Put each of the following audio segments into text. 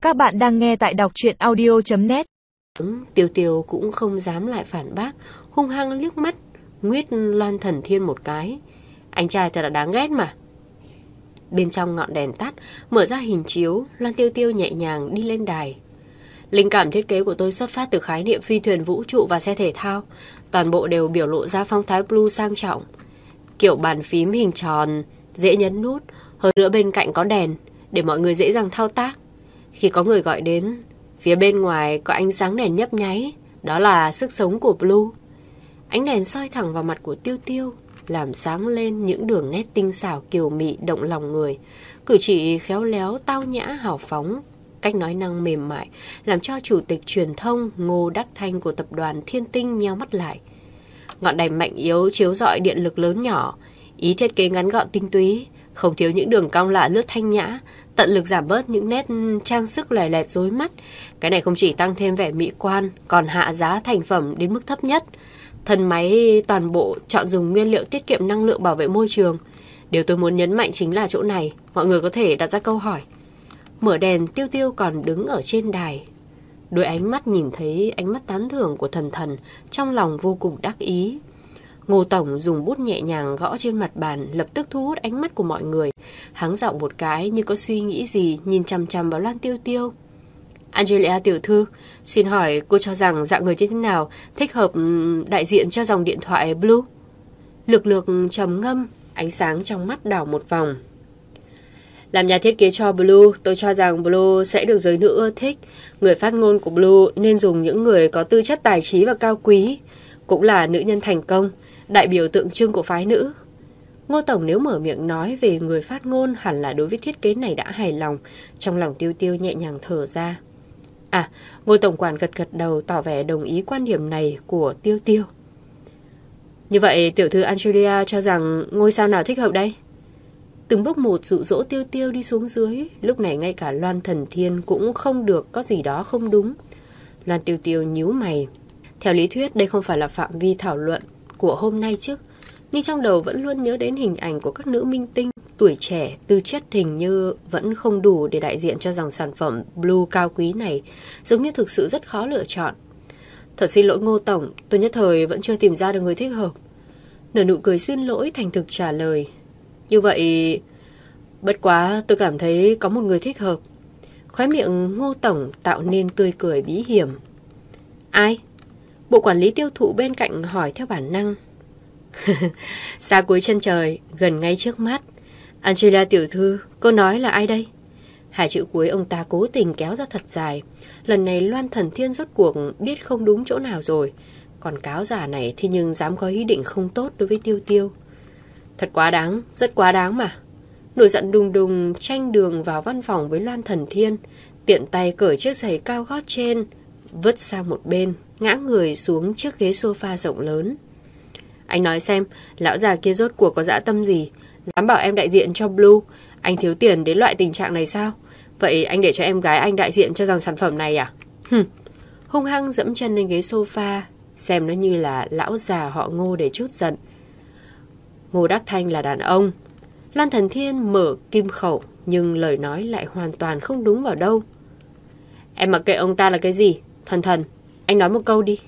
Các bạn đang nghe tại đọc truyện audio.net. Tiêu Tiêu cũng không dám lại phản bác, hung hăng liếc mắt nguyết Loan Thần Thiên một cái. Anh trai thật là đáng ghét mà. Bên trong ngọn đèn tắt, mở ra hình chiếu, Loan Tiêu Tiêu nhẹ nhàng đi lên đài. Linh cảm thiết kế của tôi xuất phát từ khái niệm phi thuyền vũ trụ và xe thể thao. Toàn bộ đều biểu lộ ra phong thái blue sang trọng. Kiểu bàn phím hình tròn, dễ nhấn nút, hơn nữa bên cạnh có đèn để mọi người dễ dàng thao tác. Khi có người gọi đến, phía bên ngoài có ánh sáng đèn nhấp nháy, đó là sức sống của blue. Ánh đèn soi thẳng vào mặt của Tiêu Tiêu, làm sáng lên những đường nét tinh xảo kiều mị động lòng người. Cử chỉ khéo léo, tao nhã, hào phóng, cách nói năng mềm mại, làm cho chủ tịch truyền thông Ngô Đắc Thanh của tập đoàn Thiên Tinh nheo mắt lại. Ngọn đèn mạnh yếu chiếu rọi điện lực lớn nhỏ, ý thiết kế ngắn gọn tinh túy, không thiếu những đường cong lạ lướt thanh nhã, tận lực giảm bớt những nét trang sức lòe loẹt rối mắt. Cái này không chỉ tăng thêm vẻ mỹ quan, còn hạ giá thành phẩm đến mức thấp nhất. Thân máy toàn bộ chọn dùng nguyên liệu tiết kiệm năng lượng bảo vệ môi trường. Điều tôi muốn nhấn mạnh chính là chỗ này, mọi người có thể đặt ra câu hỏi. Mở đèn, Tiêu Tiêu còn đứng ở trên đài. Đôi ánh mắt nhìn thấy ánh mắt tán thưởng của Thần Thần, trong lòng vô cùng đắc ý. Ngô Tổng dùng bút nhẹ nhàng gõ trên mặt bàn, lập tức thu hút ánh mắt của mọi người. Hắng giọng một cái như có suy nghĩ gì, nhìn chằm chằm vào Loan Tiêu Tiêu. Angelia tiểu thư, xin hỏi cô cho rằng dạng người như thế nào thích hợp đại diện cho dòng điện thoại Blue? Lược lược trầm ngâm, ánh sáng trong mắt đảo một vòng. Làm nhà thiết kế cho Blue, tôi cho rằng Blue sẽ được giới nữ ưa thích. Người phát ngôn của Blue nên dùng những người có tư chất tài trí và cao quý, cũng là nữ nhân thành công, đại biểu tượng trưng của phái nữ. Ngô Tổng nếu mở miệng nói về người phát ngôn hẳn là đối với thiết kế này đã hài lòng. Trong lòng Tiêu Tiêu nhẹ nhàng thở ra. Ngô Tổng quản gật gật đầu tỏ vẻ đồng ý quan điểm này của Tiêu Tiêu. Như vậy tiểu thư Angelia cho rằng ngôi sao nào thích hợp đây? Từng bước một dụ dỗ Tiêu Tiêu đi xuống dưới. Lúc này ngay cả Loan Thần Thiên cũng không được có gì đó không đúng. Loan Tiêu Tiêu nhíu mày. Theo lý thuyết đây không phải là phạm vi thảo luận của hôm nay chứ, nhưng trong đầu vẫn luôn nhớ đến hình ảnh của các nữ minh tinh tuổi trẻ, tư chất hình như vẫn không đủ để đại diện cho dòng sản phẩm Blue cao quý này, giống như thực sự rất khó lựa chọn. Thật xin lỗi Ngô Tổng, tôi nhất thời vẫn chưa tìm ra được người thích hợp. Nở nụ cười xin lỗi thành thực trả lời. Như vậy, bất quá tôi cảm thấy có một người thích hợp. Khóe miệng Ngô Tổng tạo nên tươi cười bí hiểm. Ai? Bộ quản lý tiêu thụ bên cạnh hỏi theo bản năng. Xa cuối chân trời, gần ngay trước mắt. Angelia tiểu thư, cô nói là ai đây? Hai chữ cuối ông ta cố tình kéo ra thật dài. Lần này Loan Thần Thiên rốt cuộc biết không đúng chỗ nào rồi. Còn cáo giả này thì nhưng dám có ý định không tốt đối với Tiêu Tiêu. Thật quá đáng, rất quá đáng mà. Nổi giận đùng đùng tranh đường vào văn phòng với Loan Thần Thiên, tiện tay cởi chiếc giày cao gót trên, vứt sang một bên, ngã người xuống chiếc ghế sofa rộng lớn. Anh nói xem, lão già kia rốt cuộc có dã tâm gì? Dám bảo em đại diện cho Blue. Anh thiếu tiền đến loại tình trạng này sao? Vậy anh để cho em gái anh đại diện cho dòng sản phẩm này à? Hung hăng dẫm chân lên ghế sofa, xem nó như là lão già họ Ngô để chút giận. Ngô Đắc Thanh là đàn ông. Loan Thần Thiên mở kim khẩu, nhưng lời nói lại hoàn toàn không đúng vào đâu. Em mặc kệ ông ta là cái gì? Thần Thần, anh nói một câu đi.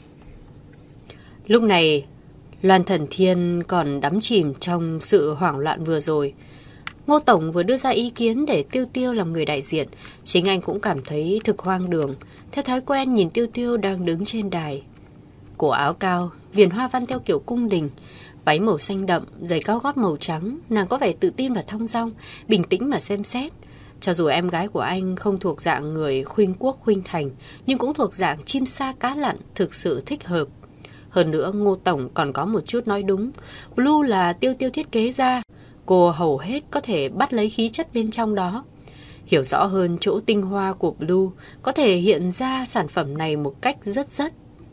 Lúc này Loan Thần Thiên còn đắm chìm trong sự hoảng loạn vừa rồi. Ngô Tổng vừa đưa ra ý kiến để Tiêu Tiêu làm người đại diện. Chính anh cũng cảm thấy thực hoang đường. Theo thói quen nhìn Tiêu Tiêu đang đứng trên đài. Cổ áo cao, viền hoa văn theo kiểu cung đình, váy màu xanh đậm, giày cao gót màu trắng. Nàng có vẻ tự tin và thong dong, bình tĩnh mà xem xét. Cho dù em gái của anh không thuộc dạng người khuynh quốc khuynh thành, nhưng cũng thuộc dạng chim sa cá lặn, thực sự thích hợp. Hơn nữa Ngô Tổng còn có một chút nói đúng. Blue là Tiêu Tiêu thiết kế ra, cô hầu hết có thể bắt lấy khí chất bên trong đó. Hiểu rõ hơn chỗ tinh hoa của Blue, có thể hiện ra sản phẩm này một cách rất.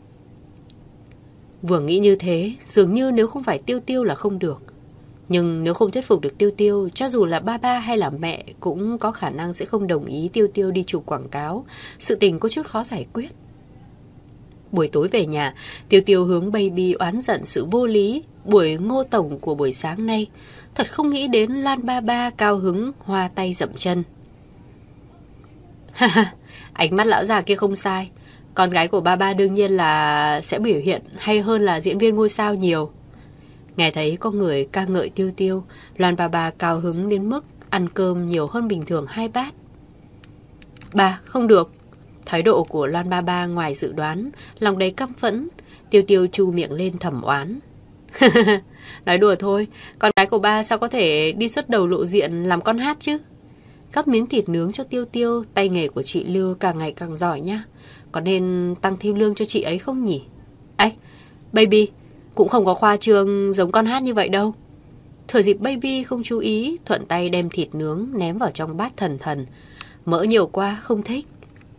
Vừa nghĩ như thế, dường như nếu không phải Tiêu Tiêu là không được. Nhưng nếu không thuyết phục được Tiêu Tiêu, cho dù là ba hay là mẹ cũng có khả năng sẽ không đồng ý Tiêu Tiêu đi chụp quảng cáo. Sự tình có chút khó giải quyết. Buổi tối về nhà, Tiêu Tiêu hướng Baby oán giận sự vô lý buổi Ngô Tổng của buổi sáng nay. Thật không nghĩ đến Loan ba cao hứng hoa tay dậm chân. Ánh mắt lão già kia không sai. Con gái của ba đương nhiên là sẽ biểu hiện hay hơn là diễn viên ngôi sao nhiều. Nghe thấy có người ca ngợi Tiêu Tiêu, Loan ba cao hứng đến mức ăn cơm nhiều hơn bình thường 2 bát. Ba, không được. Thái độ của Loan ba ngoài dự đoán, lòng đầy căm phẫn. Tiêu Tiêu chu miệng lên thầm oán. Nói đùa thôi, con gái của ba sao có thể đi xuất đầu lộ diện làm con hát chứ? Gắp miếng thịt nướng cho Tiêu Tiêu, tay nghề của chị Lưu càng ngày càng giỏi nha. Có nên tăng thêm lương cho chị ấy không nhỉ? Ách, Baby, cũng không có khoa trương giống con hát như vậy đâu. Thừa dịp Baby không chú ý, thuận tay đem thịt nướng ném vào trong bát thần. Mỡ nhiều quá, không thích.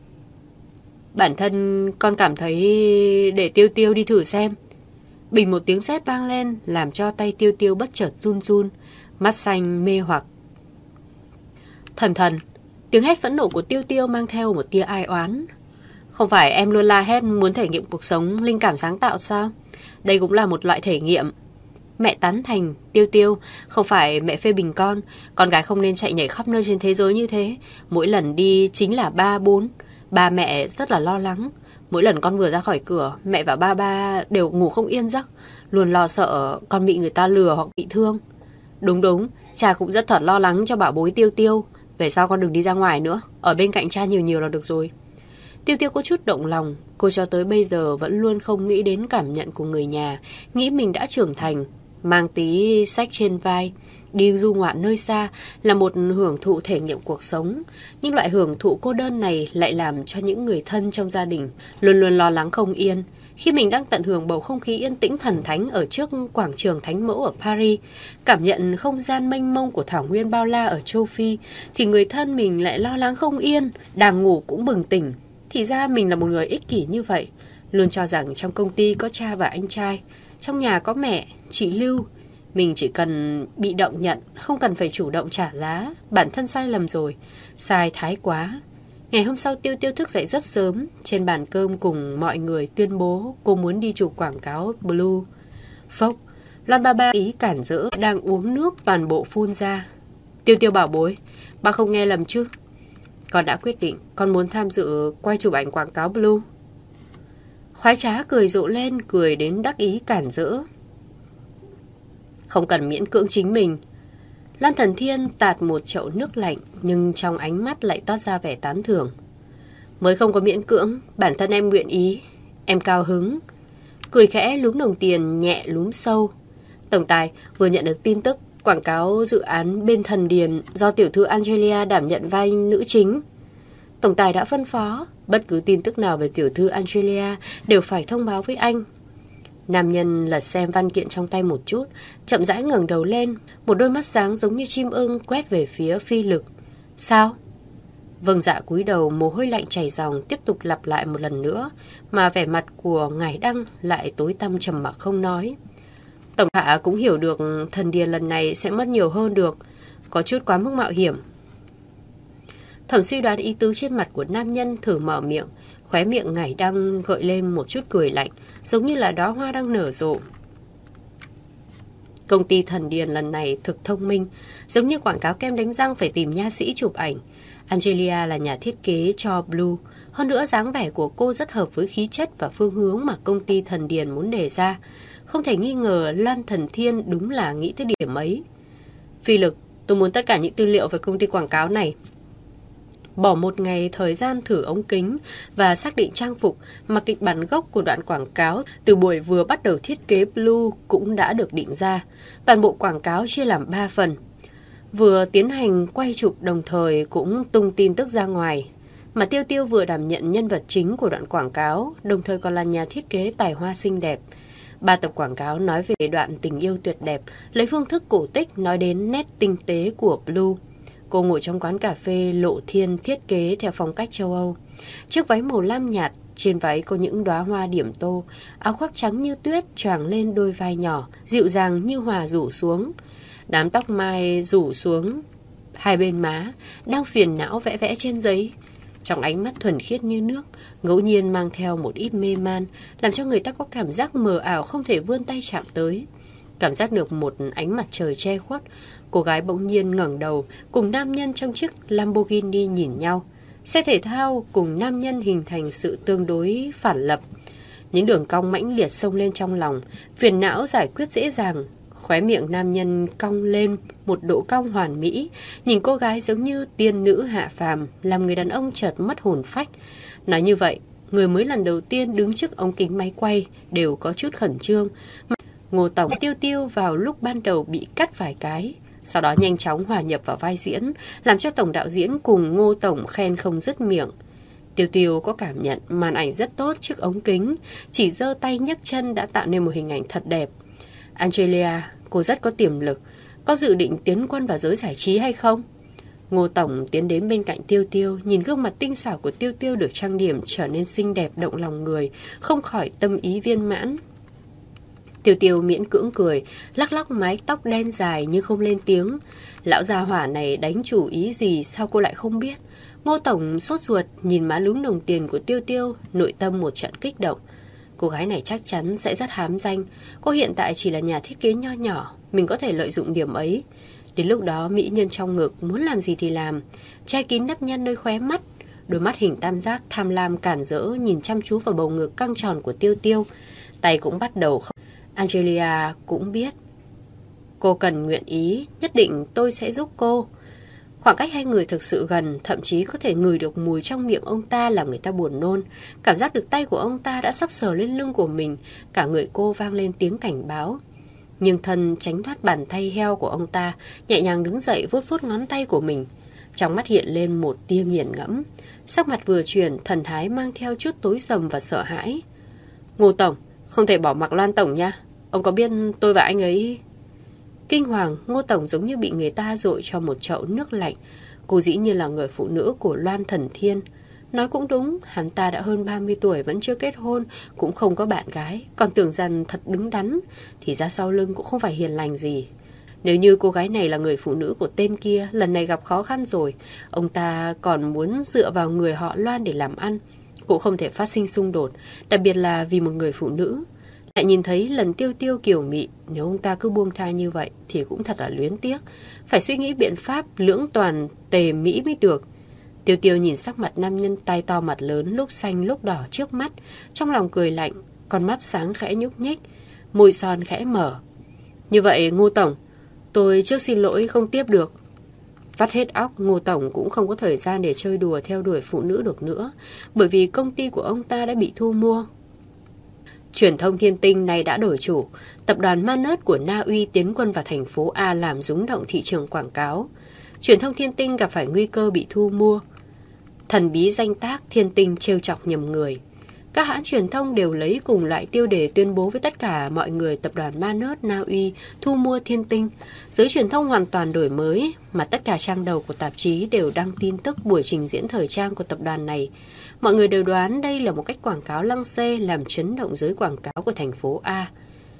Bản thân con cảm thấy để Tiêu Tiêu đi thử xem. Bình một tiếng sét vang lên, làm cho tay Tiêu Tiêu bất chợt run, mắt xanh mê hoặc. Thần, tiếng hét phẫn nộ của Tiêu Tiêu mang theo một tia ai oán. Không phải em luôn la hét muốn thể nghiệm cuộc sống linh cảm sáng tạo sao? Đây cũng là một loại thể nghiệm. Mẹ tán thành, Tiêu, không phải mẹ phê bình con gái không nên chạy nhảy khắp nơi trên thế giới như thế. Mỗi lần đi chính là 3-4. Ba mẹ rất là lo lắng. Mỗi lần con vừa ra khỏi cửa, mẹ và ba đều ngủ không yên giấc, luôn lo sợ con bị người ta lừa hoặc bị thương. Đúng, cha cũng rất thật lo lắng cho bảo bối Tiêu. Về sau con đừng đi ra ngoài nữa, ở bên cạnh cha nhiều là được rồi. Tiêu có chút động lòng, cô cho tới bây giờ vẫn luôn không nghĩ đến cảm nhận của người nhà, nghĩ mình đã trưởng thành, mang tí sách trên vai, đi du ngoạn nơi xa là một hưởng thụ thể nghiệm cuộc sống. Nhưng loại hưởng thụ cô đơn này lại làm cho những người thân trong gia đình luôn lo lắng không yên. Khi mình đang tận hưởng bầu không khí yên tĩnh thần thánh ở trước quảng trường Thánh Mẫu ở Paris, cảm nhận không gian mênh mông của thảo nguyên bao la ở châu Phi, thì người thân mình lại lo lắng không yên, đang ngủ cũng bừng tỉnh. Thì ra mình là một người ích kỷ như vậy, luôn cho rằng trong công ty có cha và anh trai, trong nhà có mẹ, chị Lưu. Mình chỉ cần bị động nhận, không cần phải chủ động trả giá. Bản thân sai lầm rồi, sai thái quá. Ngày hôm sau Tiêu thức dậy rất sớm, trên bàn cơm cùng mọi người tuyên bố cô muốn đi chụp quảng cáo Blue. Phốc, Loan ba ý cản rỡ, đang uống nước toàn bộ phun ra. Tiêu bảo bối, ba không nghe lầm chứ? Con đã quyết định, con muốn tham dự quay chụp ảnh quảng cáo Blue. Khoái trá cười rộ lên, cười đến đắc ý cản rỡ. Không cần miễn cưỡng chính mình. Lan Thần Thiên tạt một chậu nước lạnh, nhưng trong ánh mắt lại toát ra vẻ tán thưởng. Mới không có miễn cưỡng, bản thân em nguyện ý, em cao hứng. Cười khẽ lúm đồng tiền nhẹ lúm sâu. Tổng tài vừa nhận được tin tức quảng cáo dự án bên Thần Điền do tiểu thư Angelia đảm nhận vai nữ chính. Tổng tài đã phân phó, bất cứ tin tức nào về tiểu thư Angelia đều phải thông báo với anh. Nam nhân lật xem văn kiện trong tay một chút, chậm rãi ngẩng đầu lên, một đôi mắt sáng giống như chim ưng quét về phía Phi Lực. Sao? Vâng dạ cúi đầu, mồ hôi lạnh chảy ròng, tiếp tục lặp lại một lần nữa, mà vẻ mặt của ngài Đăng lại tối tăm trầm mặc không nói. Tổng hạ cũng hiểu được Thần Điền lần này sẽ mất nhiều hơn được, có chút quá mức mạo hiểm. Thẩm suy đoán ý tứ trên mặt của nam nhân, thử mở miệng, khóe miệng ngài Đăng gợi lên một chút cười lạnh, giống như là đóa hoa đang nở rộ. Công ty Thần Điền lần này thực thông minh, giống như quảng cáo kem đánh răng phải tìm nha sĩ chụp ảnh. Angelia là nhà thiết kế cho Blue, hơn nữa dáng vẻ của cô rất hợp với khí chất và phương hướng mà công ty Thần Điền muốn đề ra. Không thể nghi ngờ Lan Thần Thiên đúng là nghĩ tới điểm ấy. Phi Lực, tôi muốn tất cả những tư liệu về công ty quảng cáo này. Bỏ một ngày thời gian thử ống kính và xác định trang phục, mà kịch bản gốc của đoạn quảng cáo từ buổi vừa bắt đầu thiết kế Blue cũng đã được định ra. Toàn bộ quảng cáo chia làm 3 phần. Vừa tiến hành quay chụp đồng thời cũng tung tin tức ra ngoài. Mà Tiêu vừa đảm nhận nhân vật chính của đoạn quảng cáo, đồng thời còn là nhà thiết kế tài hoa xinh đẹp. 3 tập quảng cáo nói về đoạn tình yêu tuyệt đẹp, lấy phương thức cổ tích nói đến nét tinh tế của Blue. Cô ngồi trong quán cà phê lộ thiên thiết kế theo phong cách châu Âu. Chiếc váy màu lam nhạt, trên váy có những đóa hoa điểm tô, áo khoác trắng như tuyết choàng lên đôi vai nhỏ, dịu dàng như hòa rủ xuống. Đám tóc mai rủ xuống hai bên má, đang phiền não vẽ vẽ trên giấy. Trong ánh mắt thuần khiết như nước, ngẫu nhiên mang theo một ít mê man, làm cho người ta có cảm giác mờ ảo không thể vươn tay chạm tới. Cảm giác được một ánh mặt trời che khuất, cô gái bỗng nhiên ngẩng đầu cùng nam nhân trong chiếc Lamborghini nhìn nhau. Xe thể thao cùng nam nhân hình thành sự tương đối phản lập. Những đường cong mãnh liệt xông lên trong lòng, phiền não giải quyết dễ dàng. Khóe miệng nam nhân cong lên một độ cong hoàn mỹ, nhìn cô gái giống như tiên nữ hạ phàm, làm người đàn ông chợt mất hồn phách. Nói như vậy, người mới lần đầu tiên đứng trước ống kính máy quay đều có chút khẩn trương. Ngô Tổng Tiêu Tiêu vào lúc ban đầu bị cắt vài cái, sau đó nhanh chóng hòa nhập vào vai diễn, làm cho tổng đạo diễn cùng Ngô Tổng khen không dứt miệng. Tiêu Tiêu có cảm nhận màn ảnh rất tốt trước ống kính, chỉ giơ tay nhấc chân đã tạo nên một hình ảnh thật đẹp. Angelia, cô rất có tiềm lực, có dự định tiến quân vào giới giải trí hay không? Ngô Tổng tiến đến bên cạnh Tiêu Tiêu, nhìn gương mặt tinh xảo của Tiêu Tiêu được trang điểm trở nên xinh đẹp động lòng người, không khỏi tâm ý viên mãn. Tiêu Tiêu miễn cưỡng cười, lắc lắc mái tóc đen dài nhưng không lên tiếng. Lão già hỏa này đánh chủ ý gì sao cô lại không biết? Ngô Tổng sốt ruột nhìn má lúm đồng tiền của Tiêu Tiêu, nội tâm một trận kích động. Cô gái này chắc chắn sẽ rất hám danh. Cô hiện tại chỉ là nhà thiết kế nho nhỏ, mình có thể lợi dụng điểm ấy. Đến lúc đó mỹ nhân trong ngực muốn làm gì thì làm, che kín nếp nhăn nơi khóe mắt. Đôi mắt hình tam giác tham lam cản rỡ nhìn chăm chú vào bầu ngực căng tròn của Tiêu Tiêu. Tay cũng bắt đầu không. Angelia cũng biết cô cần nguyện ý, nhất định tôi sẽ giúp cô. Khoảng cách hai người thực sự gần, thậm chí có thể ngửi được mùi trong miệng ông ta làm người ta buồn nôn. Cảm giác được tay của ông ta đã sắp sờ lên lưng của mình, cả người cô vang lên tiếng cảnh báo. Nhưng thân tránh thoát bàn tay heo của ông ta, nhẹ nhàng đứng dậy vuốt vuốt ngón tay của mình. Trong mắt hiện lên một tia nghiền ngẫm, sắc mặt vừa chuyển, thần thái mang theo chút tối sầm và sợ hãi. Ngô Tổng, không thể bỏ mặc Loan Tổng nha. Ông có biết tôi và anh ấy... Kinh hoàng, Ngô Tổng giống như bị người ta dội cho một chậu nước lạnh. Cô dĩ nhiên là người phụ nữ của Loan Thần Thiên. Nói cũng đúng, hắn ta đã hơn 30 tuổi vẫn chưa kết hôn, cũng không có bạn gái, còn tưởng rằng thật đứng đắn, thì ra sau lưng cũng không phải hiền lành gì. Nếu như cô gái này là người phụ nữ của tên kia, lần này gặp khó khăn rồi, ông ta còn muốn dựa vào người họ Loan để làm ăn, cũng không thể phát sinh xung đột, đặc biệt là vì một người phụ nữ. Lại nhìn thấy lần Tiêu Tiêu kiều mị, nếu ông ta cứ buông tha như vậy thì cũng thật là luyến tiếc. Phải suy nghĩ biện pháp lưỡng toàn tề mỹ mới được. Tiêu Tiêu nhìn sắc mặt nam nhân tai to mặt lớn, lúc xanh lúc đỏ trước mắt, trong lòng cười lạnh, con mắt sáng khẽ nhúc nhích, môi son khẽ mở. Như vậy Ngô Tổng, tôi trước xin lỗi không tiếp được. Vắt hết óc, Ngô Tổng cũng không có thời gian để chơi đùa theo đuổi phụ nữ được nữa, bởi vì công ty của ông ta đã bị thu mua. Truyền thông Thiên Tinh này đã đổi chủ, tập đoàn Manus của Na Uy tiến quân vào thành phố A làm rúng động thị trường quảng cáo. Truyền thông Thiên Tinh gặp phải nguy cơ bị thu mua. Thần bí danh tác Thiên Tinh trêu chọc nhầm người. Các hãng truyền thông đều lấy cùng loại tiêu đề tuyên bố với tất cả mọi người tập đoàn Manus Na Uy thu mua Thiên Tinh. Giới truyền thông hoàn toàn đổi mới, mà tất cả trang đầu của tạp chí đều đăng tin tức buổi trình diễn thời trang của tập đoàn này. Mọi người đều đoán đây là một cách quảng cáo lăng xê làm chấn động giới quảng cáo của thành phố A.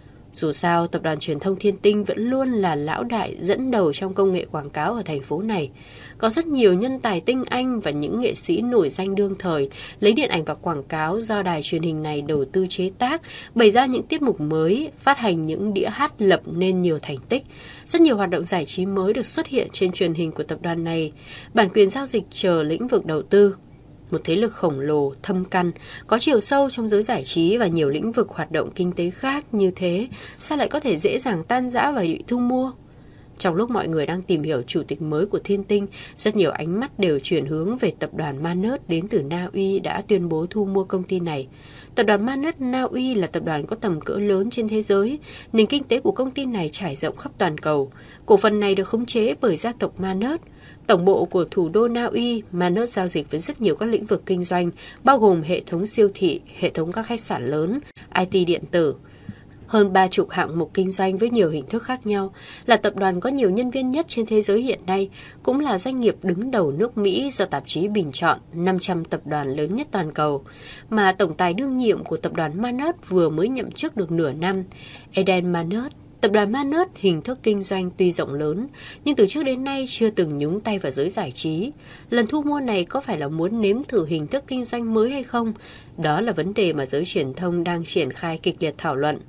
Dù sao, tập đoàn truyền thông Thiên Tinh vẫn luôn là lão đại dẫn đầu trong công nghệ quảng cáo ở thành phố này. Có rất nhiều nhân tài tinh anh và những nghệ sĩ nổi danh đương thời lấy điện ảnh và quảng cáo do đài truyền hình này đầu tư chế tác, bày ra những tiết mục mới, phát hành những đĩa hát lập nên nhiều thành tích. Rất nhiều hoạt động giải trí mới được xuất hiện trên truyền hình của tập đoàn này. Bản quyền giao dịch chờ lĩnh vực đầu tư. Một thế lực khổng lồ, thâm căn, có chiều sâu trong giới giải trí và nhiều lĩnh vực hoạt động kinh tế khác như thế, sao lại có thể dễ dàng tan rã và bị thu mua? Trong lúc mọi người đang tìm hiểu chủ tịch mới của Thiên Tinh, rất nhiều ánh mắt đều chuyển hướng về tập đoàn Manus đến từ Na Uy đã tuyên bố thu mua công ty này. Tập đoàn Manus Na Uy là tập đoàn có tầm cỡ lớn trên thế giới, nền kinh tế của công ty này trải rộng khắp toàn cầu. Cổ phần này được khống chế bởi gia tộc Manus. Tổng bộ của thủ đô Na Uy, Manus giao dịch với rất nhiều các lĩnh vực kinh doanh, bao gồm hệ thống siêu thị, hệ thống các khách sạn lớn, IT điện tử. Hơn 30 hạng mục kinh doanh với nhiều hình thức khác nhau, là tập đoàn có nhiều nhân viên nhất trên thế giới hiện nay, cũng là doanh nghiệp đứng đầu nước Mỹ do tạp chí bình chọn 500 tập đoàn lớn nhất toàn cầu, mà tổng tài đương nhiệm của tập đoàn Manus vừa mới nhậm chức được nửa năm, Eden Manus. Tập đoàn Manus hình thức kinh doanh tuy rộng lớn, nhưng từ trước đến nay chưa từng nhúng tay vào giới giải trí. Lần thu mua này có phải là muốn nếm thử hình thức kinh doanh mới hay không? Đó là vấn đề mà giới truyền thông đang triển khai kịch liệt thảo luận.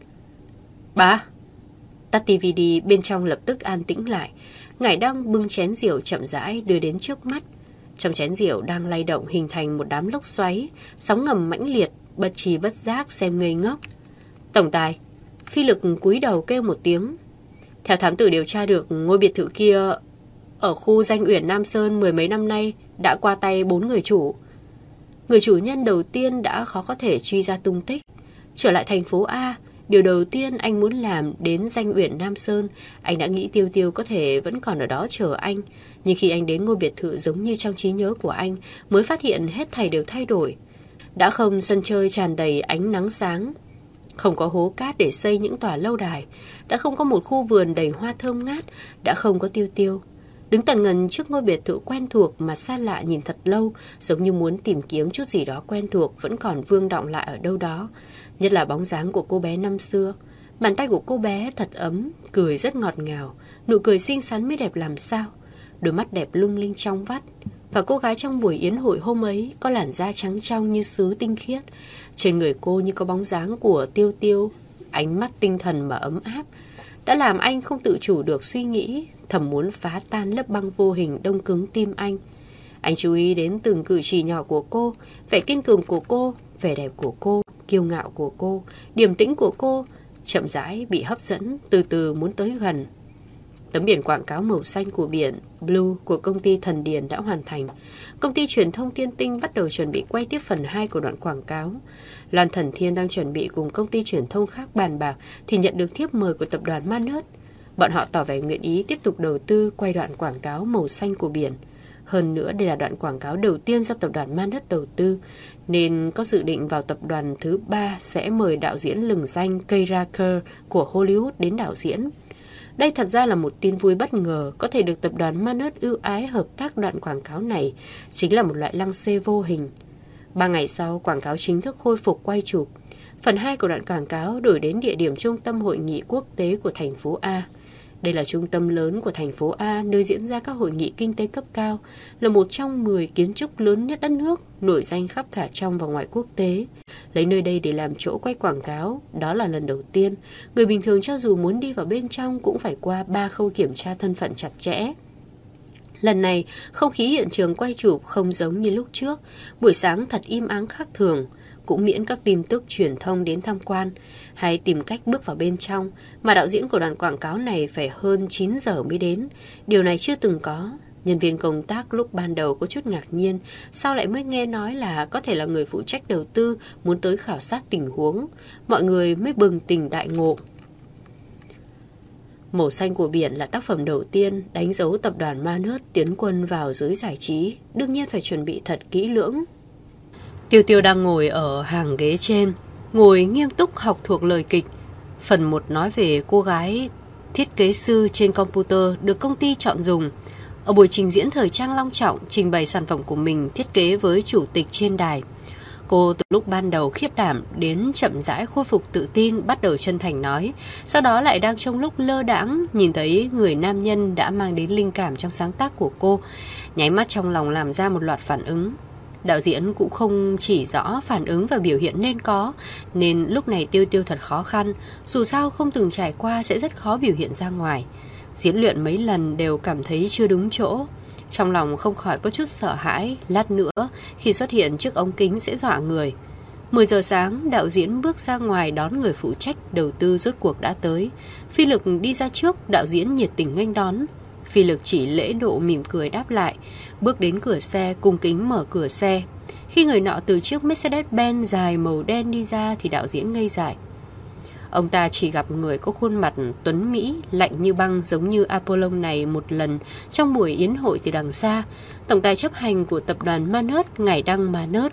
Bà! Tắt TV đi, bên trong lập tức an tĩnh lại. Ngải Đăng bưng chén rượu chậm rãi đưa đến trước mắt. Trong chén rượu đang lay động hình thành một đám lốc xoáy, sóng ngầm mãnh liệt, bất tri bất giác xem ngây ngốc. Tổng tài, Phi Lực cúi đầu kêu một tiếng. Theo thám tử điều tra được, ngôi biệt thự kia ở khu Danh Uyển Nam Sơn 10 mấy năm nay đã qua tay 4 người chủ. Người chủ nhân đầu tiên đã khó có thể truy ra tung tích. Trở lại thành phố A, điều đầu tiên anh muốn làm đến Danh Uyển Nam Sơn. Anh đã nghĩ Tiêu Tiêu có thể vẫn còn ở đó chờ anh. Nhưng khi anh đến ngôi biệt thự giống như trong trí nhớ của anh, mới phát hiện hết thảy đều thay đổi. Đã không sân chơi tràn đầy ánh nắng sáng, không có hố cát để xây những tòa lâu đài, đã không có một khu vườn đầy hoa thơm ngát, đã không có Tiêu Tiêu. Đứng tần ngần trước ngôi biệt thự quen thuộc mà xa lạ nhìn thật lâu, giống như muốn tìm kiếm chút gì đó quen thuộc vẫn còn vương đọng lại ở đâu đó. Nhất là bóng dáng của cô bé năm xưa. Bàn tay của cô bé thật ấm, cười rất ngọt ngào, nụ cười xinh xắn mới đẹp làm sao. Đôi mắt đẹp lung linh trong vắt. Và cô gái trong buổi yến hội hôm ấy có làn da trắng trong như sứ tinh khiết. Trên người cô như có bóng dáng của Tiêu Tiêu, ánh mắt tinh thần mà ấm áp, đã làm anh không tự chủ được suy nghĩ, thầm muốn phá tan lớp băng vô hình đông cứng tim anh. Anh chú ý đến từng cử chỉ nhỏ của cô, vẻ kiên cường của cô, vẻ đẹp của cô, kiêu ngạo của cô, điềm tĩnh của cô, chậm rãi bị hấp dẫn, từ từ muốn tới gần. Tấm biển quảng cáo màu xanh của biển Blue của công ty Thần Điền đã hoàn thành. Công ty truyền thông Tiên Tinh bắt đầu chuẩn bị quay tiếp phần 2 của đoạn quảng cáo. Loan Thần Thiên đang chuẩn bị cùng công ty truyền thông khác bàn bạc thì nhận được thiếp mời của tập đoàn Manus. Bọn họ tỏ vẻ nguyện ý tiếp tục đầu tư quay đoạn quảng cáo màu xanh của biển. Hơn nữa đây là đoạn quảng cáo đầu tiên do tập đoàn Manus đầu tư, nên có dự định vào tập đoàn thứ 3 sẽ mời đạo diễn lừng danh Kay Rucker của Hollywood đến đạo diễn. Đây thật ra là một tin vui bất ngờ, có thể được tập đoàn Manus ưu ái hợp tác đoạn quảng cáo này, chính là một loại lăng xê vô hình. 3 ngày sau, quảng cáo chính thức khôi phục quay chụp. Phần 2 của đoạn quảng cáo đổi đến địa điểm trung tâm hội nghị quốc tế của thành phố A. Đây là trung tâm lớn của thành phố A, nơi diễn ra các hội nghị kinh tế cấp cao, là một trong 10 kiến trúc lớn nhất đất nước, nổi danh khắp cả trong và ngoài quốc tế. Lấy nơi đây để làm chỗ quay quảng cáo, đó là lần đầu tiên. Người bình thường cho dù muốn đi vào bên trong cũng phải qua 3 khâu kiểm tra thân phận chặt chẽ. Lần này, không khí hiện trường quay chụp không giống như lúc trước. Buổi sáng thật im ắng khác thường, cũng miễn các tin tức truyền thông đến tham quan hay tìm cách bước vào bên trong, mà đạo diễn của đoạn quảng cáo này phải hơn 9 giờ mới đến. Điều này chưa từng có. Nhân viên công tác lúc ban đầu có chút ngạc nhiên, sau lại mới nghe nói là có thể là người phụ trách đầu tư muốn tới khảo sát tình huống. Mọi người mới bừng tỉnh đại ngộ. Màu xanh của biển là tác phẩm đầu tiên đánh dấu tập đoàn Manus tiến quân vào giới giải trí, đương nhiên phải chuẩn bị thật kỹ lưỡng. Tiêu Tiêu đang ngồi ở hàng ghế trên, ngồi nghiêm túc học thuộc lời kịch. Phần 1 nói về cô gái thiết kế sư trên computer được công ty chọn dùng. Ở buổi trình diễn thời trang long trọng, trình bày sản phẩm của mình thiết kế với chủ tịch trên đài. Cô từ lúc ban đầu khiếp đảm đến chậm rãi khôi phục tự tin, bắt đầu chân thành nói. Sau đó lại đang trong lúc lơ đãng nhìn thấy người nam nhân đã mang đến linh cảm trong sáng tác của cô, nháy mắt trong lòng làm ra một loạt phản ứng. Đạo diễn cũng không chỉ rõ phản ứng và biểu hiện nên có, nên lúc này Tiêu Tiêu thật khó khăn. Dù sao không từng trải qua sẽ rất khó biểu hiện ra ngoài. Diễn luyện mấy lần đều cảm thấy chưa đúng chỗ. Trong lòng không khỏi có chút sợ hãi, lát nữa khi xuất hiện trước ống kính sẽ dọa người. 10 giờ sáng, đạo diễn bước ra ngoài đón người phụ trách đầu tư rốt cuộc đã tới. Phi Lực đi ra trước, đạo diễn nhiệt tình nghênh đón. Phi Lực chỉ lễ độ mỉm cười đáp lại, bước đến cửa xe cung kính mở cửa xe. Khi người nọ từ chiếc Mercedes-Benz dài màu đen đi ra thì đạo diễn ngây dại. Ông ta chỉ gặp người có khuôn mặt tuấn mỹ, lạnh như băng giống như Apollon này một lần trong buổi yến hội từ đằng xa, tổng tài chấp hành của tập đoàn Manus, Ngải Đăng Manus.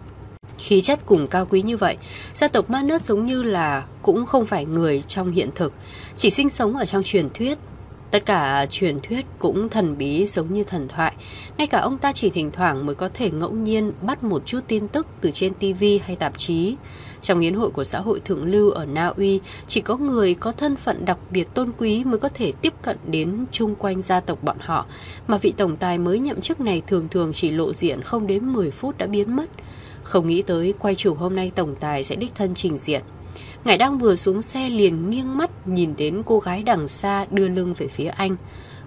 Khí chất cùng cao quý như vậy, gia tộc Manus giống như là cũng không phải người trong hiện thực, chỉ sinh sống ở trong truyền thuyết. Tất cả truyền thuyết cũng thần bí giống như thần thoại. Ngay cả ông ta chỉ thỉnh thoảng mới có thể ngẫu nhiên bắt một chút tin tức từ trên TV hay tạp chí. Trong yến hội của xã hội thượng lưu ở Na Uy, chỉ có người có thân phận đặc biệt tôn quý mới có thể tiếp cận đến chung quanh gia tộc bọn họ. Mà vị tổng tài mới nhậm chức này thường thường chỉ lộ diện không đến 10 phút đã biến mất. Không nghĩ tới quay chụp hôm nay tổng tài sẽ đích thân trình diện. Ngải Đăng vừa xuống xe liền nghiêng mắt nhìn đến cô gái đằng xa đưa lưng về phía anh.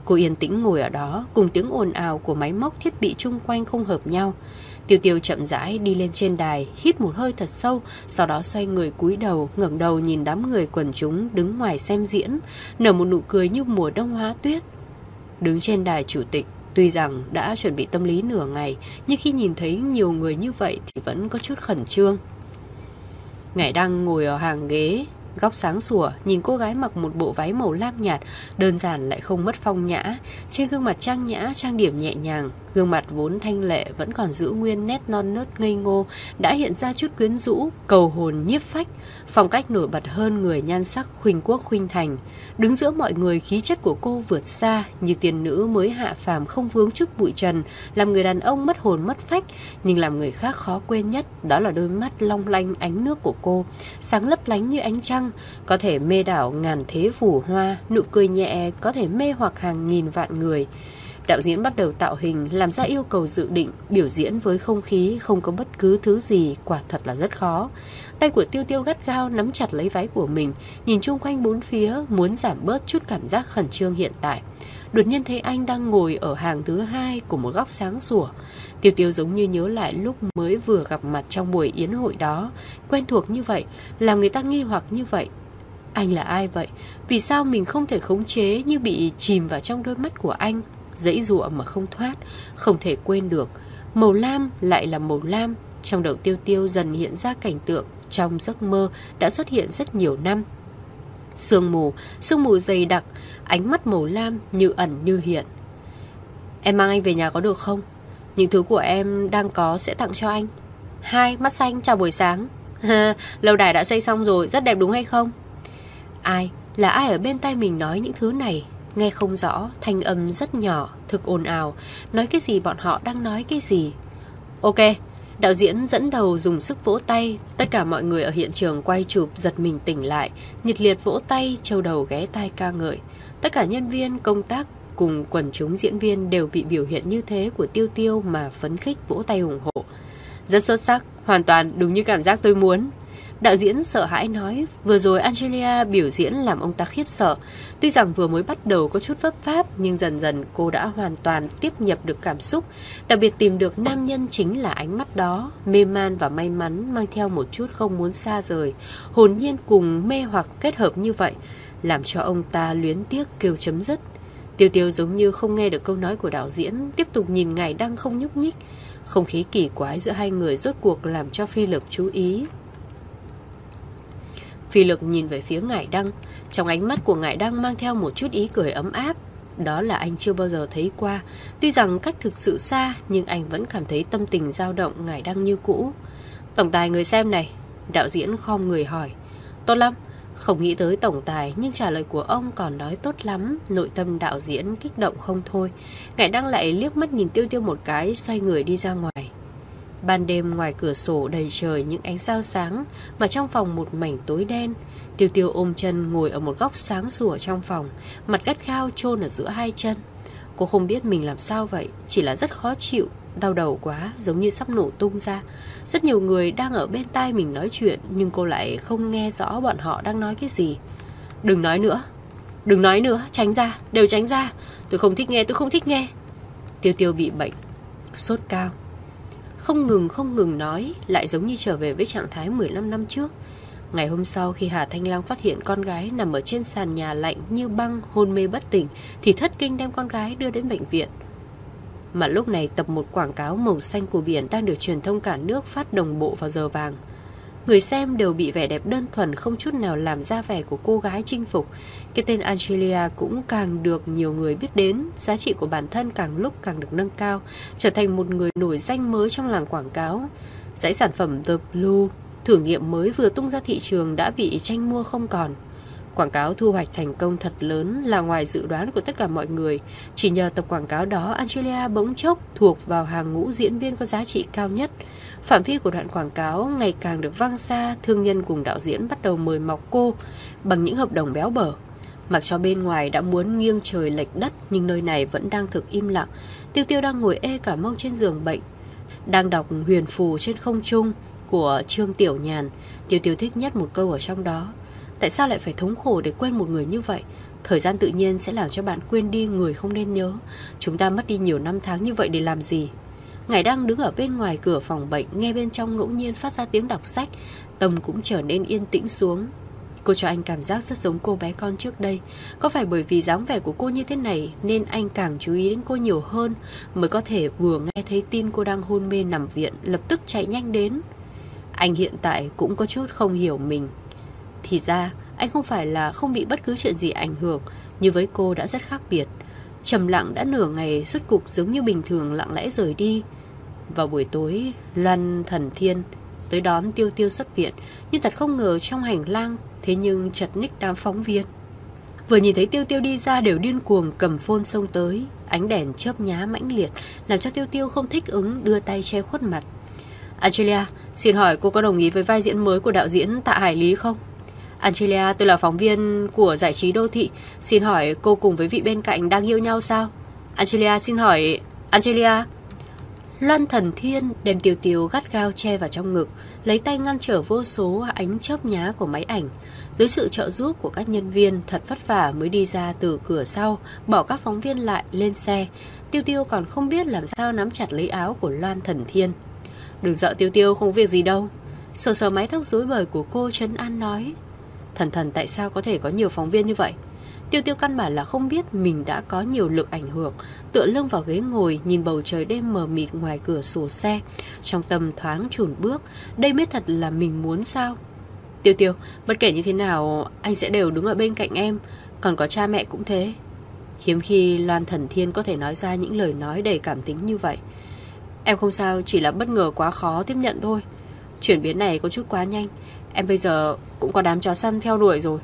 Cô yên tĩnh ngồi ở đó, cùng tiếng ồn ào của máy móc thiết bị chung quanh không hợp nhau. Tiêu Tiêu chậm rãi đi lên trên đài, hít một hơi thật sâu, sau đó xoay người cúi đầu, ngẩng đầu nhìn đám người quần chúng đứng ngoài xem diễn, nở một nụ cười như mùa đông hóa tuyết. Đứng trên đài chủ tịch, tuy rằng đã chuẩn bị tâm lý nửa ngày, nhưng khi nhìn thấy nhiều người như vậy thì vẫn có chút khẩn trương. Ngải Đăng ngồi ở hàng ghế góc sáng sủa, nhìn cô gái mặc một bộ váy màu lam nhạt, đơn giản lại không mất phong nhã. Trên gương mặt trang nhã, trang điểm nhẹ nhàng, gương mặt vốn thanh lệ vẫn còn giữ nguyên nét non nớt ngây ngô, đã hiện ra chút quyến rũ, cầu hồn nhiếp phách. Phong cách nổi bật hơn người, nhan sắc khuynh quốc khuynh thành. Đứng giữa mọi người, khí chất của cô vượt xa, như tiên nữ mới hạ phàm, không vướng chút bụi trần, làm người đàn ông mất hồn mất phách. Nhưng làm người khác khó quên nhất, đó là đôi mắt long lanh ánh nước của cô, sáng lấp lánh như ánh trăng, có thể mê đảo ngàn thế phù hoa, nụ cười nhẹ có thể mê hoặc hàng nghìn vạn người. Đạo diễn bắt đầu tạo hình, làm ra yêu cầu dự định, biểu diễn với không khí, không có bất cứ thứ gì, quả thật là rất khó. Tay của Tiêu Tiêu gắt gao nắm chặt lấy váy của mình, nhìn chung quanh bốn phía, muốn giảm bớt chút cảm giác khẩn trương hiện tại. Đột nhiên thấy anh đang ngồi ở hàng thứ hai của một góc sáng sủa. Tiêu Tiêu giống như nhớ lại lúc mới vừa gặp mặt trong buổi yến hội đó, quen thuộc như vậy, làm người ta nghi hoặc như vậy. Anh là ai vậy? Vì sao mình không thể khống chế, như bị chìm vào trong đôi mắt của anh, giãy giụa mà không thoát, không thể quên được. Màu lam lại là màu lam. Trong đầu Tiêu Tiêu dần hiện ra cảnh tượng trong giấc mơ đã xuất hiện rất nhiều năm. Sương mù dày đặc, ánh mắt màu lam như ẩn như hiện. Em mang anh về nhà có được không? Những thứ của em đang có sẽ tặng cho anh. Hai, mắt xanh, chào buổi sáng. Lâu đài đã xây xong rồi, rất đẹp đúng hay không? Là ai ở bên tai mình nói những thứ này? Nghe không rõ, thanh âm rất nhỏ, thực ồn ào. Nói cái gì, bọn họ đang nói cái gì? Ok, đạo diễn dẫn đầu dùng sức vỗ tay. Tất cả mọi người ở hiện trường quay chụp giật mình tỉnh lại, nhiệt liệt vỗ tay, châu đầu ghé tai ca ngợi. Tất cả nhân viên công tác cùng quần chúng diễn viên đều bị biểu hiện như thế của Tiêu Tiêu mà phấn khích vỗ tay ủng hộ. Rất xuất sắc, hoàn toàn đúng như cảm giác tôi muốn. Đạo diễn sợ hãi nói, vừa rồi Angelia biểu diễn làm ông ta khiếp sợ. Tuy rằng vừa mới bắt đầu có chút vấp váp, nhưng dần dần cô đã hoàn toàn tiếp nhập được cảm xúc. Đặc biệt tìm được nam nhân chính là ánh mắt đó, mê man và may mắn, mang theo một chút không muốn xa rời. Hồn nhiên cùng mê hoặc kết hợp như vậy, làm cho ông ta luyến tiếc kêu chấm dứt. Tiêu Tiêu giống như không nghe được câu nói của đạo diễn, tiếp tục nhìn Ngải Đăng không nhúc nhích. Không khí kỳ quái giữa hai người rốt cuộc làm cho Phi Lực chú ý. Phi Lực nhìn về phía Ngải Đăng, trong ánh mắt của Ngải Đăng mang theo một chút ý cười ấm áp. Đó là anh chưa bao giờ thấy qua. Tuy rằng cách thực sự xa, nhưng anh vẫn cảm thấy tâm tình dao động Ngải Đăng như cũ. Tổng tài người xem này, đạo diễn khom người hỏi. Tốt lắm. Không nghĩ tới tổng tài, nhưng trả lời của ông còn nói tốt lắm. Nội tâm đạo diễn kích động không thôi. Ngải Đăng lại liếc mắt nhìn Tiêu Tiêu một cái, xoay người đi ra ngoài. Ban đêm ngoài cửa sổ đầy trời những ánh sao sáng, mà trong phòng một mảnh tối đen. Tiêu Tiêu ôm chân ngồi ở một góc sáng sủa trong phòng, mặt gắt gao chôn ở giữa hai chân. Cô không biết mình làm sao vậy, chỉ là rất khó chịu, đau đầu quá, giống như sắp nổ tung ra. Rất nhiều người đang ở bên tai mình nói chuyện, nhưng cô lại không nghe rõ bọn họ đang nói cái gì. Đừng nói nữa, tránh ra, đều tránh ra. Tôi không thích nghe. Tiêu Tiêu bị bệnh, sốt cao. Không ngừng nói, lại giống như trở về với trạng thái 15 năm trước. Ngày hôm sau khi Hà Thanh Lang phát hiện con gái nằm ở trên sàn nhà lạnh như băng, hôn mê bất tỉnh, thì thất kinh đem con gái đưa đến bệnh viện. Mà lúc này tập một quảng cáo màu xanh của biển đang được truyền thông cả nước phát đồng bộ vào giờ vàng. Người xem đều bị vẻ đẹp đơn thuần không chút nào làm ra vẻ của cô gái chinh phục. Cái tên Angelia cũng càng được nhiều người biết đến, giá trị của bản thân càng lúc càng được nâng cao, trở thành một người nổi danh mới trong làng quảng cáo. Dãy sản phẩm The Blue, thử nghiệm mới vừa tung ra thị trường đã bị tranh mua không còn. Quảng cáo thu hoạch thành công thật lớn là ngoài dự đoán của tất cả mọi người. Chỉ nhờ tập quảng cáo đó, Angelia bỗng chốc thuộc vào hàng ngũ diễn viên có giá trị cao nhất. Phạm vi của đoạn quảng cáo ngày càng được vang xa, thương nhân cùng đạo diễn bắt đầu mời mọc cô bằng những hợp đồng béo bở. Mặc cho bên ngoài đã muốn nghiêng trời lệch đất, nhưng nơi này vẫn đang thực im lặng. Tiêu Tiêu đang ngồi ê cả mông trên giường bệnh, đang đọc Huyền Phù trên không trung của Trương Tiểu Nhàn. Tiêu Tiêu thích nhất một câu ở trong đó. Tại sao lại phải thống khổ để quên một người như vậy? Thời gian tự nhiên sẽ làm cho bạn quên đi người không nên nhớ. Chúng ta mất đi nhiều năm tháng như vậy để làm gì? Ngài đang đứng ở bên ngoài cửa phòng bệnh, nghe bên trong ngẫu nhiên phát ra tiếng đọc sách. Tâm cũng trở nên yên tĩnh xuống. Cô cho anh cảm giác rất giống cô bé con trước đây. Có phải bởi vì dáng vẻ của cô như thế này nên anh càng chú ý đến cô nhiều hơn, mới có thể vừa nghe thấy tin cô đang hôn mê nằm viện lập tức chạy nhanh đến. Anh hiện tại cũng có chút không hiểu mình. Thì ra anh không phải là không bị bất cứ chuyện gì ảnh hưởng, nhưng với cô đã rất khác biệt. Trầm lặng đã nửa ngày, suốt cục giống như bình thường lặng lẽ rời đi. Vào buổi tối, Loan Thần Thiên tới đón Tiêu Tiêu xuất viện, nhưng thật không ngờ trong hành lang thế nhưng chật ních đám phóng viên. Vừa nhìn thấy Tiêu Tiêu đi ra đều điên cuồng cầm phone xông tới. Ánh đèn chớp nhá mãnh liệt làm cho Tiêu Tiêu không thích ứng, đưa tay che khuất mặt. Angelia, xin hỏi cô có đồng ý với vai diễn mới của đạo diễn Tạ Hải Lý không? Angelia, tôi là phóng viên của giải trí đô thị. Xin hỏi cô cùng với vị bên cạnh đang yêu nhau sao? Angelia, xin hỏi... Angelia... Loan Thần Thiên đem Tiêu Tiêu gắt gao che vào trong ngực, lấy tay ngăn trở vô số ánh chớp nhá của máy ảnh. Dưới sự trợ giúp của các nhân viên thật vất vả mới đi ra từ cửa sau, bỏ các phóng viên lại lên xe. Tiêu Tiêu còn không biết làm sao nắm chặt lấy áo của Loan Thần Thiên. Đừng sợ Tiêu Tiêu, không có việc gì đâu. Sờ sờ mái tóc rối bời của cô, trấn an nói. Thần thần, tại sao có thể có nhiều phóng viên như vậy? Tiêu Tiêu căn bản là không biết mình đã có nhiều lực ảnh hưởng. Tựa lưng vào ghế ngồi, nhìn bầu trời đêm mờ mịt ngoài cửa sổ xe, trong tâm thoáng chùn bước. Đây mới thật là mình muốn sao? Tiêu Tiêu, bất kể như thế nào anh sẽ đều đứng ở bên cạnh em. Còn có cha mẹ cũng thế. Hiếm khi Loan Thần Thiên có thể nói ra những lời nói đầy cảm tính như vậy. Em không sao, chỉ là bất ngờ quá khó tiếp nhận thôi. Chuyển biến này có chút quá nhanh. Em bây giờ cũng có đám chó săn theo đuổi rồi.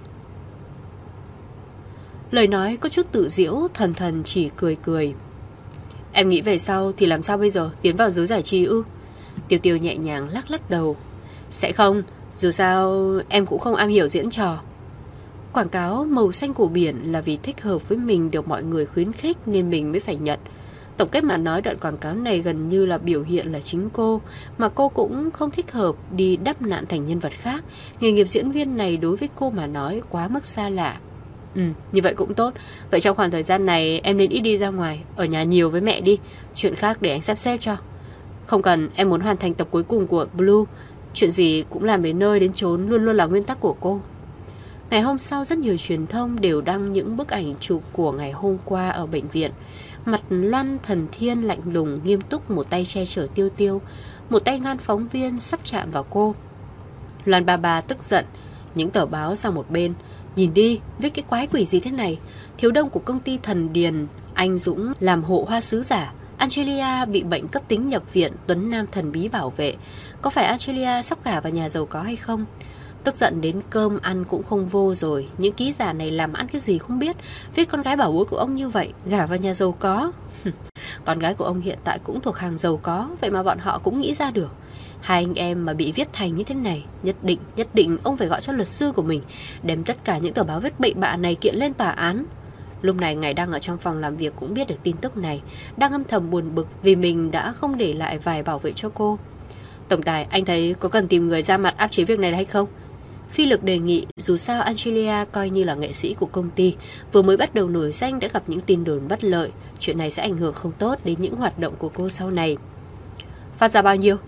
Lời nói có chút tự giễu, Thần Thần chỉ cười cười. Em nghĩ về sau thì làm sao bây giờ? Tiến vào giới giải trí ư? Tiêu Tiêu nhẹ nhàng lắc lắc đầu. Sẽ không, dù sao em cũng không am hiểu diễn trò. Quảng cáo màu xanh của biển là vì thích hợp với mình, được mọi người khuyến khích nên mình mới phải nhận. Tổng kết mà nói, đoạn quảng cáo này gần như là biểu hiện là chính cô, mà cô cũng không thích hợp đi đắp nạn thành nhân vật khác. Nghề nghiệp diễn viên này đối với cô mà nói quá mức xa lạ. Như vậy cũng tốt. Vậy trong khoảng thời gian này em nên ít đi ra ngoài, ở nhà nhiều với mẹ đi. Chuyện khác để anh sắp xếp cho. Không cần, em muốn hoàn thành tập cuối cùng của Blue. Chuyện gì cũng làm đến nơi đến chốn luôn luôn là nguyên tắc của cô. Ngày hôm sau rất nhiều truyền thông đều đăng những bức ảnh chụp của ngày hôm qua ở bệnh viện. Mặt Loan Thần Thiên lạnh lùng nghiêm túc, một tay che chở Tiêu Tiêu, một tay ngăn phóng viên sắp chạm vào cô. Loan bà tức giận, những tờ báo sang một bên. Nhìn đi, viết cái quái quỷ gì thế này? Thiếu đông của công ty Thần Điền, anh Dũng làm hộ hoa sứ giả. Angelia bị bệnh cấp tính nhập viện, Tuấn Nam thần bí bảo vệ. Có phải Angelia sắp gả vào nhà giàu có hay không? Tức giận đến cơm ăn cũng không vô rồi. Những ký giả này làm ăn cái gì không biết. Viết con gái bảo bối của ông như vậy, gả vào nhà giàu có. Con gái của ông hiện tại cũng thuộc hàng giàu có, vậy mà bọn họ cũng nghĩ ra được. Hai anh em mà bị viết thành như thế này, nhất định ông phải gọi cho luật sư của mình, đem tất cả những tờ báo viết bậy bạ này kiện lên tòa án. Lúc này ngài đang ở trong phòng làm việc cũng biết được tin tức này, đang âm thầm buồn bực vì mình đã không để lại vài bảo vệ cho cô. Tổng tài, anh thấy có cần tìm người ra mặt áp chế việc này hay không? Phi Lực đề nghị, dù sao Angelia coi như là nghệ sĩ của công ty, vừa mới bắt đầu nổi danh đã gặp những tin đồn bất lợi. Chuyện này sẽ ảnh hưởng không tốt đến những hoạt động của cô sau này. Phát ra bao nhiêu?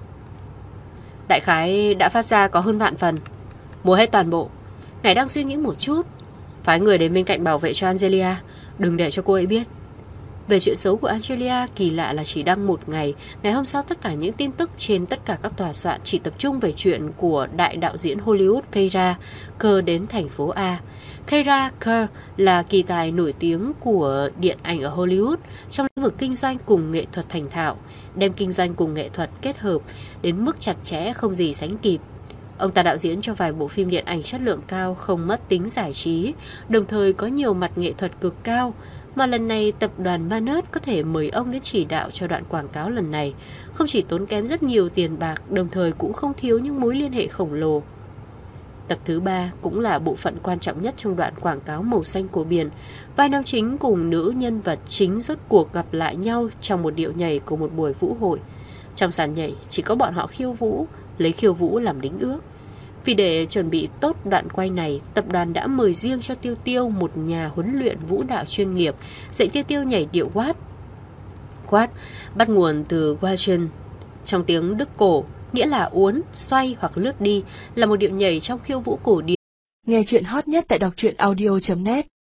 Đại khái đã phát ra có hơn vạn phần. Mua hết toàn bộ. Ngài đang suy nghĩ một chút. Phái người đến bên cạnh bảo vệ cho Angelia, đừng để cho cô ấy biết. Về chuyện xấu của Angelia, kỳ lạ là chỉ đăng một ngày. Ngày hôm sau tất cả những tin tức trên tất cả các tòa soạn chỉ tập trung về chuyện của đại đạo diễn Hollywood Keira Kerr đến thành phố A. Keira Kerr là kỳ tài nổi tiếng của điện ảnh ở Hollywood trong lĩnh vực kinh doanh cùng nghệ thuật thành thạo, đem kinh doanh cùng nghệ thuật kết hợp đến mức chặt chẽ không gì sánh kịp. Ông ta đạo diễn cho vài bộ phim điện ảnh chất lượng cao, không mất tính giải trí, đồng thời có nhiều mặt nghệ thuật cực cao. Mà lần này tập đoàn Manus có thể mời ông đến chỉ đạo cho đoạn quảng cáo lần này, không chỉ tốn kém rất nhiều tiền bạc, đồng thời cũng không thiếu những mối liên hệ khổng lồ. Tập thứ 3 cũng là bộ phận quan trọng nhất trong đoạn quảng cáo màu xanh của biển. Vai nam chính cùng nữ nhân vật chính rốt cuộc gặp lại nhau trong một điệu nhảy của một buổi vũ hội. Trong sàn nhảy chỉ có bọn họ khiêu vũ, lấy khiêu vũ làm đính ước. Vì để chuẩn bị tốt đoạn quay này, tập đoàn đã mời riêng cho Tiêu Tiêu một nhà huấn luyện vũ đạo chuyên nghiệp, dạy Tiêu Tiêu nhảy điệu quát. Quát bắt nguồn từ Wachen, trong tiếng Đức cổ, nghĩa là uốn, xoay hoặc lướt đi, là một điệu nhảy trong khiêu vũ cổ điển. Nghe chuyện hot nhất tại đọc truyện audio.net